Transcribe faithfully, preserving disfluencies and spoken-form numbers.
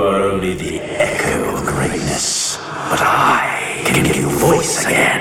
are only the echo of greatness, but I can give you voice again.